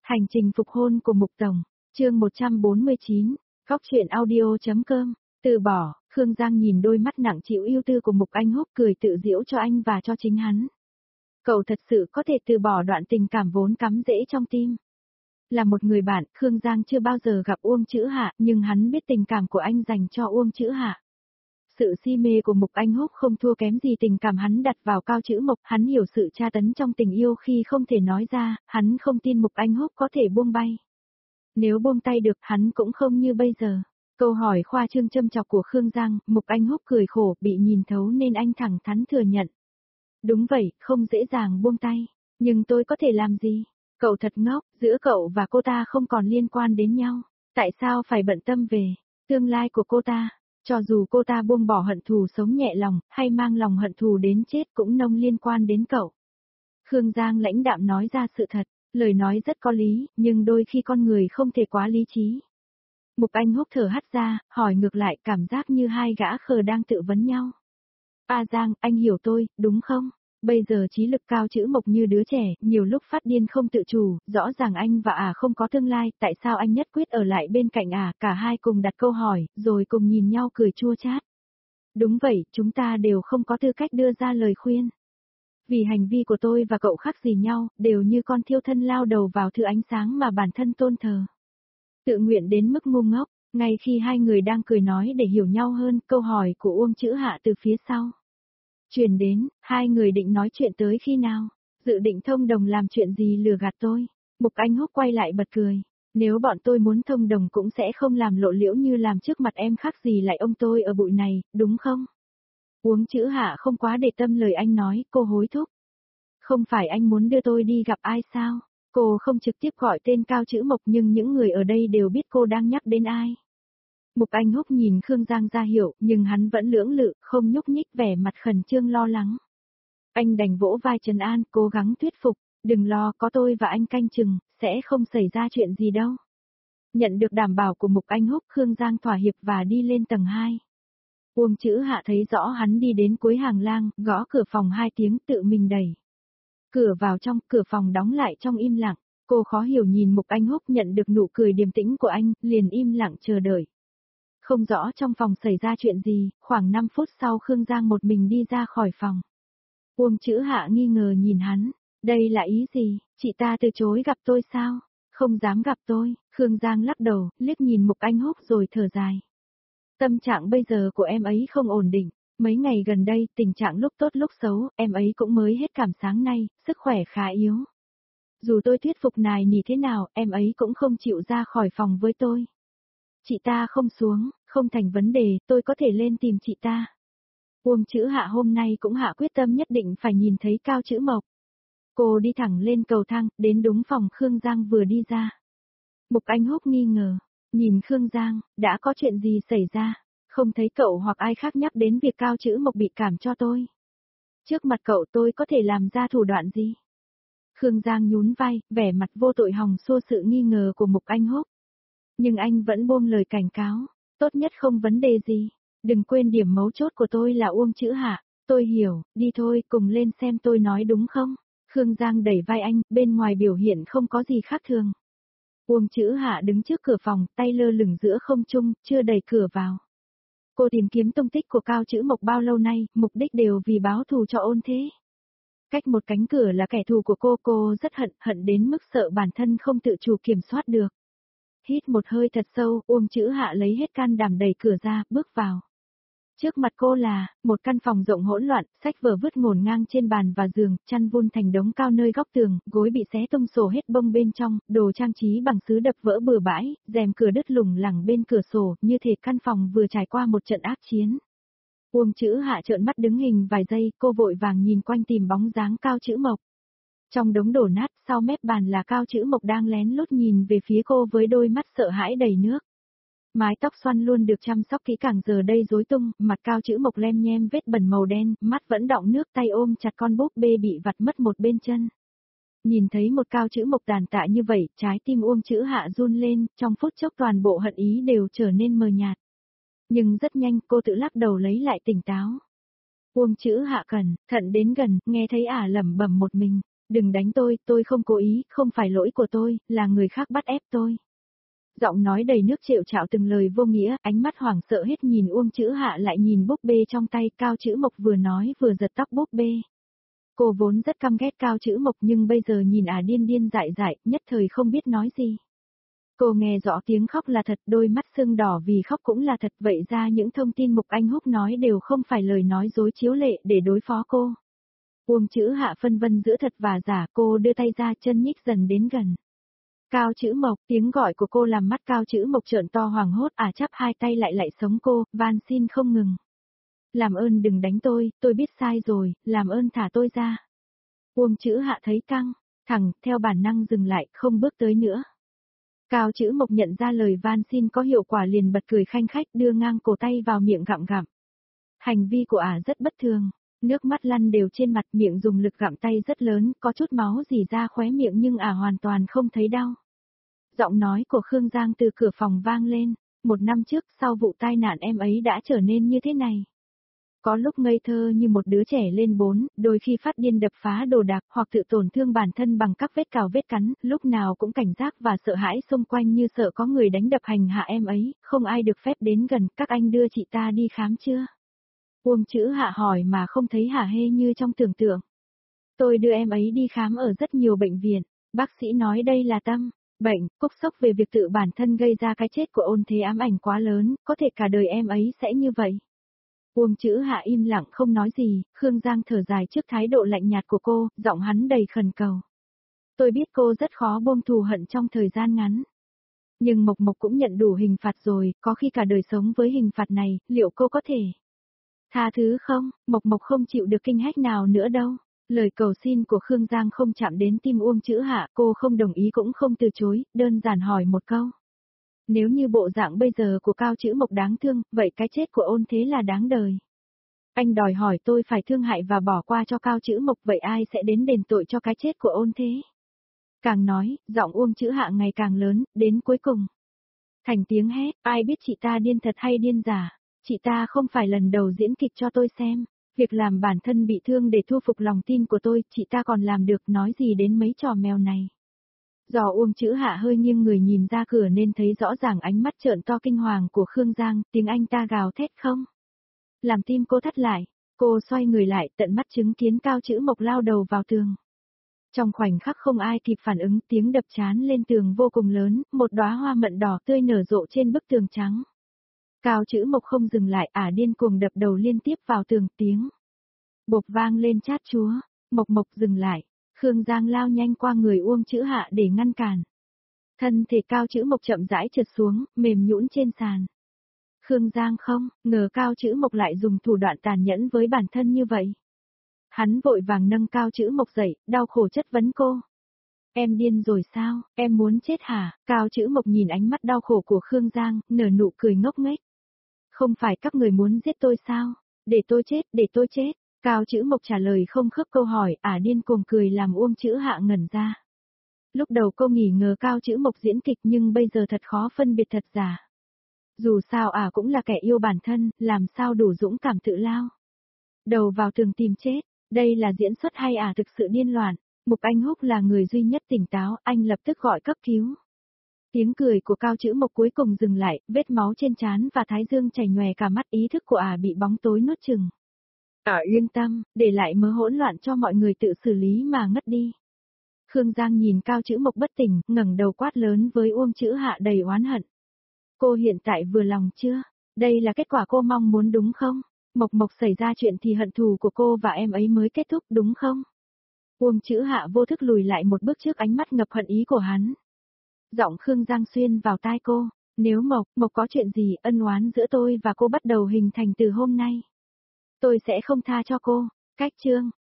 Hành trình phục hôn của Mục Tổng, chương 149, góc truyện audio.com, từ bỏ, Khương Giang nhìn đôi mắt nặng chịu ưu tư của Mục Anh Húc cười tự giễu cho anh và cho chính hắn. Cậu thật sự có thể từ bỏ đoạn tình cảm vốn cắm rễ trong tim. Là một người bạn, Khương Giang chưa bao giờ gặp Uông Chữ Hạ, nhưng hắn biết tình cảm của anh dành cho Uông Chữ Hạ. Sự si mê của Mục Anh Húc không thua kém gì tình cảm hắn đặt vào Cao Chữ Mộc, hắn hiểu sự tra tấn trong tình yêu khi không thể nói ra, hắn không tin Mục Anh Húc có thể buông bay. Nếu buông tay được, hắn cũng không như bây giờ. Câu hỏi khoa trương châm chọc của Khương Giang, Mục Anh Húc cười khổ, bị nhìn thấu nên anh thẳng thắn thừa nhận. Đúng vậy, không dễ dàng buông tay, nhưng tôi có thể làm gì? Cậu thật ngốc, giữa cậu và cô ta không còn liên quan đến nhau, tại sao phải bận tâm về tương lai của cô ta? Cho dù cô ta buông bỏ hận thù sống nhẹ lòng, hay mang lòng hận thù đến chết cũng nông liên quan đến cậu. Khương Giang lãnh đạm nói ra sự thật, lời nói rất có lý, nhưng đôi khi con người không thể quá lý trí. Mục Anh Húc thở hắt ra, hỏi ngược lại, cảm giác như hai gã khờ đang tự vấn nhau. A Giang, anh hiểu tôi, đúng không? Bây giờ trí lực Cao Chữ Mộc như đứa trẻ, nhiều lúc phát điên không tự chủ, rõ ràng anh và không có tương lai, tại sao anh nhất quyết ở lại bên cạnh cả hai cùng đặt câu hỏi, rồi cùng nhìn nhau cười chua chát. Đúng vậy, chúng ta đều không có tư cách đưa ra lời khuyên. Vì hành vi của tôi và cậu khác gì nhau, đều như con thiêu thân lao đầu vào thứ ánh sáng mà bản thân tôn thờ. Tự nguyện đến mức ngu ngốc, ngay khi hai người đang cười nói để hiểu nhau hơn, câu hỏi của Uông Chữ Hạ từ phía sau truyền đến, hai người định nói chuyện tới khi nào? Dự định thông đồng làm chuyện gì lừa gạt tôi? Mục Anh Húc quay lại bật cười. Nếu bọn tôi muốn thông đồng cũng sẽ không làm lộ liễu như làm trước mặt em, khác gì lại ông tôi ở bụi này, đúng không? Uông Chữ Hạ không quá để tâm lời anh nói, cô hối thúc. Không phải anh muốn đưa tôi đi gặp ai sao? Cô không trực tiếp gọi tên Cao Chữ Mộc nhưng những người ở đây đều biết cô đang nhắc đến ai. Mục Anh Húc nhìn Khương Giang ra hiệu, nhưng hắn vẫn lưỡng lự, không nhúc nhích, vẻ mặt khẩn trương lo lắng. Anh đành vỗ vai trấn an, cố gắng thuyết phục, đừng lo, có tôi và anh canh chừng, sẽ không xảy ra chuyện gì đâu. Nhận được đảm bảo của Mục Anh Húc, Khương Giang thỏa hiệp và đi lên tầng 2. Uông Chữ Hạ thấy rõ hắn đi đến cuối hàng lang, gõ cửa phòng 2 tiếng tự mình đẩy. Cửa vào trong, cửa phòng đóng lại trong im lặng, cô khó hiểu nhìn Mục Anh Húc nhận được nụ cười điềm tĩnh của anh, liền im lặng chờ đợi. Không rõ trong phòng xảy ra chuyện gì, khoảng 5 phút sau Khương Giang một mình đi ra khỏi phòng. Uông Chữ Hạ nghi ngờ nhìn hắn, đây là ý gì, chị ta từ chối gặp tôi sao? Không dám gặp tôi, Khương Giang lắc đầu, liếc nhìn Mục Anh Húc rồi thở dài. Tâm trạng bây giờ của em ấy không ổn định, mấy ngày gần đây tình trạng lúc tốt lúc xấu, em ấy cũng mới hết cảm sáng nay, sức khỏe khá yếu. Dù tôi thuyết phục nài nỉ thế nào, em ấy cũng không chịu ra khỏi phòng với tôi. Chị ta không xuống, không thành vấn đề, tôi có thể lên tìm chị ta. Uông Chữ Hạ hôm nay cũng hạ quyết tâm nhất định phải nhìn thấy Cao Chữ Mộc. Cô đi thẳng lên cầu thang, đến đúng phòng Khương Giang vừa đi ra. Mục Anh Húc nghi ngờ, nhìn Khương Giang, đã có chuyện gì xảy ra, không thấy cậu hoặc ai khác nhắc đến việc Cao Chữ Mộc bị cảm cho tôi. Trước mặt cậu tôi có thể làm ra thủ đoạn gì? Khương Giang nhún vai, vẻ mặt vô tội hòng xua sự nghi ngờ của Mục Anh Húc. Nhưng anh vẫn buông lời cảnh cáo, tốt nhất không vấn đề gì. Đừng quên điểm mấu chốt của tôi là Uông Chữ Hạ, tôi hiểu, đi thôi, cùng lên xem tôi nói đúng không? Khương Giang đẩy vai anh, bên ngoài biểu hiện không có gì khác thường. Uông Chữ Hạ đứng trước cửa phòng, tay lơ lửng giữa không trung, chưa đẩy cửa vào. Cô tìm kiếm tung tích của Cao Chữ Mộc bao lâu nay, mục đích đều vì báo thù cho Ôn Thế. Cách một cánh cửa là kẻ thù của cô rất hận đến mức sợ bản thân không tự chủ kiểm soát được. Hít một hơi thật sâu, Uông Chữ Hạ lấy hết can đảm đẩy cửa ra, bước vào. Trước mặt cô là một căn phòng rộng hỗn loạn, sách vở vứt ngổn ngang trên bàn và giường, chăn vun thành đống cao nơi góc tường, gối bị xé tung sổ hết bông bên trong, đồ trang trí bằng sứ đập vỡ bừa bãi, rèm cửa đứt lủng lẳng bên cửa sổ, như thể căn phòng vừa trải qua một trận ác chiến. Uông Chữ Hạ trợn mắt đứng hình vài giây, cô vội vàng nhìn quanh tìm bóng dáng Cao Chữ Mộc. Trong đống đổ nát, sau mép bàn là Cao Chữ Mộc đang lén lút nhìn về phía cô với đôi mắt sợ hãi đầy nước. Mái tóc xoăn luôn được chăm sóc kỹ càng giờ đây rối tung, mặt Cao Chữ Mộc lem nhem vết bẩn màu đen, mắt vẫn đọng nước, tay ôm chặt con búp bê bị vặt mất một bên chân. Nhìn thấy một Cao Chữ Mộc tàn tạ như vậy, trái tim Uông Chữ Hạ run lên, trong phút chốc toàn bộ hận ý đều trở nên mờ nhạt. Nhưng rất nhanh cô tự lắc đầu lấy lại tỉnh táo. Uông Chữ Hạ cẩn thận đến gần, nghe thấy lẩm bẩm một mình. Đừng đánh tôi không cố ý, không phải lỗi của tôi, là người khác bắt ép tôi. Giọng nói đầy nước trệu trạo từng lời vô nghĩa, ánh mắt hoảng sợ hết nhìn Uông Chữ Hạ lại nhìn búp bê trong tay, Cao Chữ Mộc vừa nói vừa giật tóc búp bê. Cô vốn rất căm ghét Cao Chữ Mộc nhưng bây giờ nhìn điên điên dại dại, nhất thời không biết nói gì. Cô nghe rõ tiếng khóc là thật, đôi mắt sưng đỏ vì khóc cũng là thật, vậy ra những thông tin Mục Anh Húc nói đều không phải lời nói dối chiếu lệ để đối phó cô. Uông Chữ Hạ phân vân giữa thật và giả, cô đưa tay ra, chân nhích dần đến gần. Cao Chữ Mộc, tiếng gọi của cô làm mắt Cao Chữ Mộc trợn to hoảng hốt, chắp hai tay lại sống cô, van xin không ngừng. Làm ơn đừng đánh tôi biết sai rồi, làm ơn thả tôi ra. Uông Chữ Hạ thấy căng, thẳng, theo bản năng dừng lại, không bước tới nữa. Cao Chữ Mộc nhận ra lời van xin có hiệu quả liền bật cười khanh khách đưa ngang cổ tay vào miệng gặm gặm. Hành vi của rất bất thường, nước mắt lăn đều trên mặt, miệng dùng lực gặm tay rất lớn, có chút máu rỉ ra khóe miệng nhưng hoàn toàn không thấy đau. Giọng nói của Khương Giang từ cửa phòng vang lên, 1 năm trước sau vụ tai nạn em ấy đã trở nên như thế này. Có lúc ngây thơ như một đứa trẻ lên 4, đôi khi phát điên đập phá đồ đạc hoặc tự tổn thương bản thân bằng các vết cào vết cắn, lúc nào cũng cảnh giác và sợ hãi xung quanh như sợ có người đánh đập hành hạ em ấy, không ai được phép đến gần, các anh đưa chị ta đi khám chưa? Uông Chữ Hạ hỏi mà không thấy hả hê như trong tưởng tượng. Tôi đưa em ấy đi khám ở rất nhiều bệnh viện, bác sĩ nói đây là tâm bệnh, cúc sốc về việc tự bản thân gây ra cái chết của Ôn Thế ám ảnh quá lớn, có thể cả đời em ấy sẽ như vậy. Uông Chữ Hạ im lặng không nói gì, Khương Giang thở dài trước thái độ lạnh nhạt của cô, giọng hắn đầy khẩn cầu. Tôi biết cô rất khó buông thù hận trong thời gian ngắn. Nhưng Mộc Mộc cũng nhận đủ hình phạt rồi, có khi cả đời sống với hình phạt này, liệu cô có thể tha thứ không? Mộc Mộc không chịu được kinh hách nào nữa đâu. Lời cầu xin của Khương Giang không chạm đến tim Uông Chữ Hạ, cô không đồng ý cũng không từ chối, đơn giản hỏi một câu. Nếu như bộ dạng bây giờ của Cao Chữ Mộc đáng thương, vậy cái chết của Ôn Thế là đáng đời. Anh đòi hỏi tôi phải thương hại và bỏ qua cho Cao Chữ Mộc, vậy ai sẽ đến đền tội cho cái chết của Ôn Thế? Càng nói, giọng Uông Chữ Hạ ngày càng lớn, đến cuối cùng. Thành tiếng hét, ai biết chị ta điên thật hay điên giả, chị ta không phải lần đầu diễn kịch cho tôi xem. Việc làm bản thân bị thương để thu phục lòng tin của tôi, chị ta còn làm được, nói gì đến mấy trò mèo này. Do Uông Chữ Hạ hơi nghiêng người nhìn ra cửa nên thấy rõ ràng ánh mắt trợn to kinh hoàng của Khương Giang, tiếng anh ta gào thét không. Làm tim cô thắt lại, cô xoay người lại tận mắt chứng kiến Cao Chữ Mộc lao đầu vào tường. Trong khoảnh khắc không ai kịp phản ứng, tiếng đập trán lên tường vô cùng lớn, một đóa hoa mận đỏ tươi nở rộ trên bức tường trắng. Cao Chữ Mộc không dừng lại, điên cuồng đập đầu liên tiếp vào tường, tiếng bộp vang lên chát chúa. Mộc Mộc dừng lại, Khương Giang lao nhanh qua người Uông Chữ Hạ để ngăn cản. Thân thể Cao Chữ Mộc chậm rãi trượt xuống, mềm nhũn trên sàn. Khương Giang không ngờ Cao Chữ Mộc lại dùng thủ đoạn tàn nhẫn với bản thân như vậy. Hắn vội vàng nâng Cao Chữ Mộc dậy, đau khổ chất vấn cô. Em điên rồi sao, em muốn chết hả? Cao Chữ Mộc nhìn ánh mắt đau khổ của Khương Giang, nở nụ cười ngốc nghếch. Không phải các người muốn giết tôi sao? Để tôi chết. Cao Chữ Mộc trả lời không khớp câu hỏi, điên cuồng cười làm Uông Chữ Hạ ngẩn ra. Lúc đầu cô nghi ngờ Cao Chữ Mộc diễn kịch nhưng bây giờ thật khó phân biệt thật giả. Dù sao cũng là kẻ yêu bản thân, làm sao đủ dũng cảm tự lao. Đầu vào tường tìm chết, đây là diễn xuất hay thực sự điên loạn. Mục Anh Húc là người duy nhất tỉnh táo, anh lập tức gọi cấp cứu. Tiếng cười của Cao Chữ Mộc cuối cùng dừng lại, vết máu trên trán và thái dương chảy nhòe cả mắt, ý thức của bị bóng tối nuốt chửng. Yên tâm, để lại mớ hỗn loạn cho mọi người tự xử lý mà ngất đi. Khương Giang nhìn Cao Chữ Mộc bất tỉnh, ngẩng đầu quát lớn với Uông Chữ Hạ đầy oán hận. Cô hiện tại vừa lòng chưa? Đây là kết quả cô mong muốn đúng không? Mộc Mộc xảy ra chuyện thì hận thù của cô và em ấy mới kết thúc đúng không? Uông Chữ Hạ vô thức lùi lại một bước trước ánh mắt ngập hận ý của hắn. Giọng Khương Giang xuyên vào tai cô, nếu Mộc có chuyện gì, ân oán giữa tôi và cô bắt đầu hình thành từ hôm nay. Tôi sẽ không tha cho cô. Cách chương